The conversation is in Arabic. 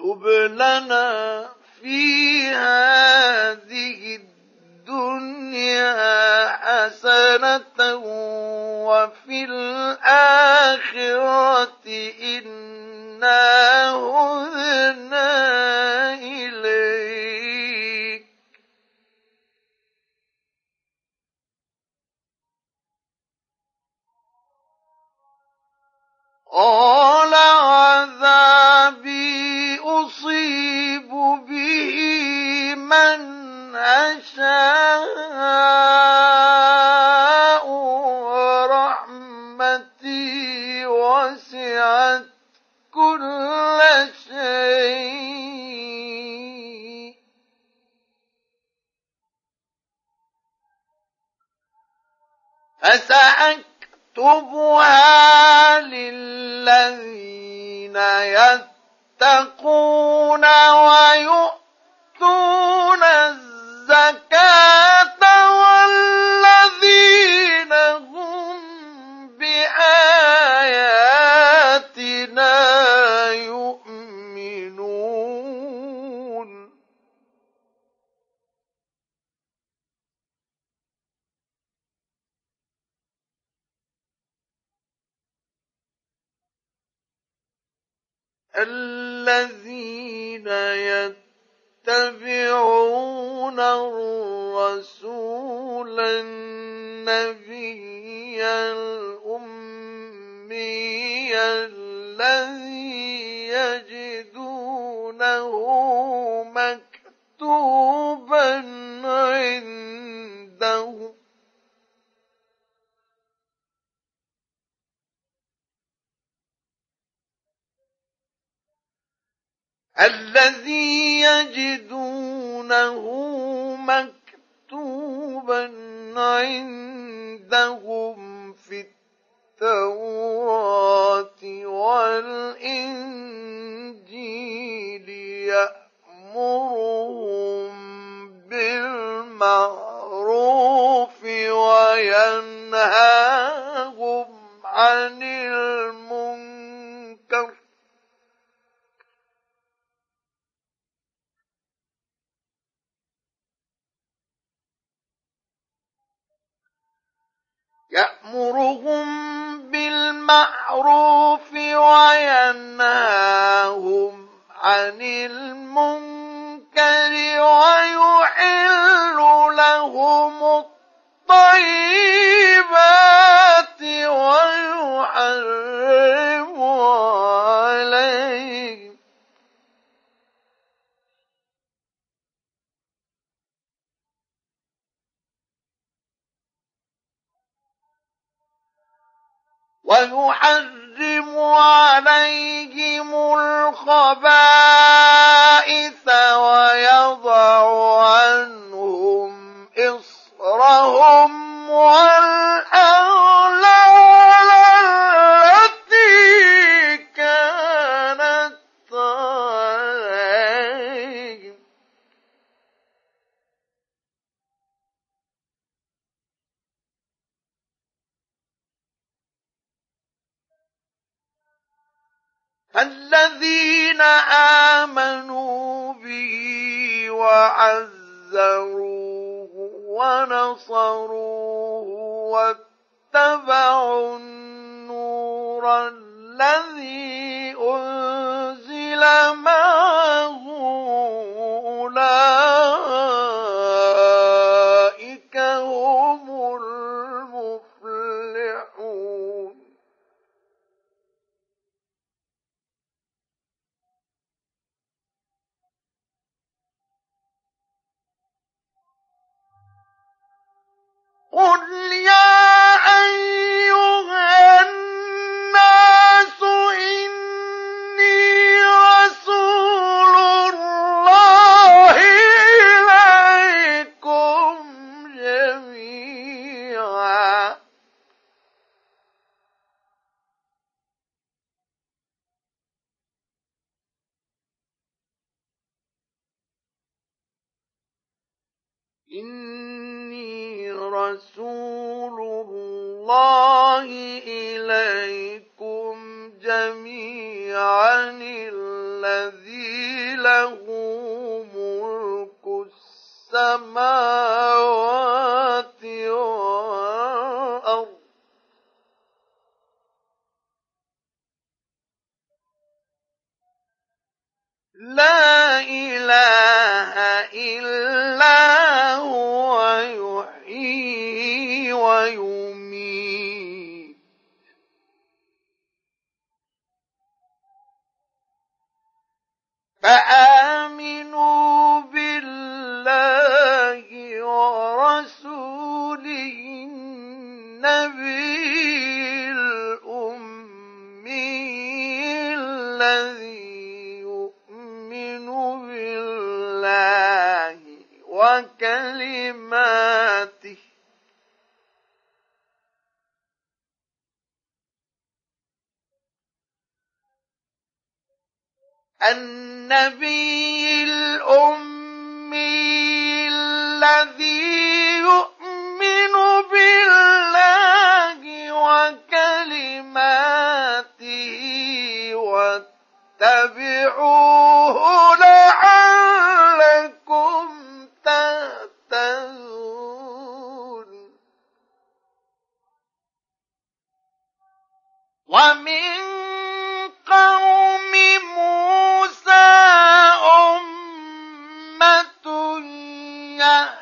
اكتب لنا في هذه الدنيا حسنة وفي الآخرة إنا هدنا إليك قال عذابي أصيب به من أشاء ورحمتي وسعت كل شيء فسأكتبها للذين يتقون ويؤتون الزكاة والذين هم بآياتنا يؤمنون الذين يتبعون الرسول النبي الأمي الذي يجدونه مكتوبا عندهم في التوراة والإنجيل يأمرهم بالمعروف وينهاهم عن المنكر ويحل لهم الطيبات ويحرم عليهم الخبائث ويضع عنهم إصرهم والأغلال التي كانت عليهم الذين آمنوا به وعزروه ونصروه واتبعوا النور الذي أنزل معه أولئك هم المفلحون قل يا أيها الناس إني رسول الله إليكم جميعا إني رسول الله إليكم جميعا الذي له ملك السماوات والأرض لا إله إلا هو يحيي ويميت فآمنوا بالله ورسوله النبي الأمي الذي يؤمن بالله وكلماته النبي الأمي الذي يؤمن بالله وكلماته واتبعوه لعلكم تهتدون ومن قوم موسى أمة يهدون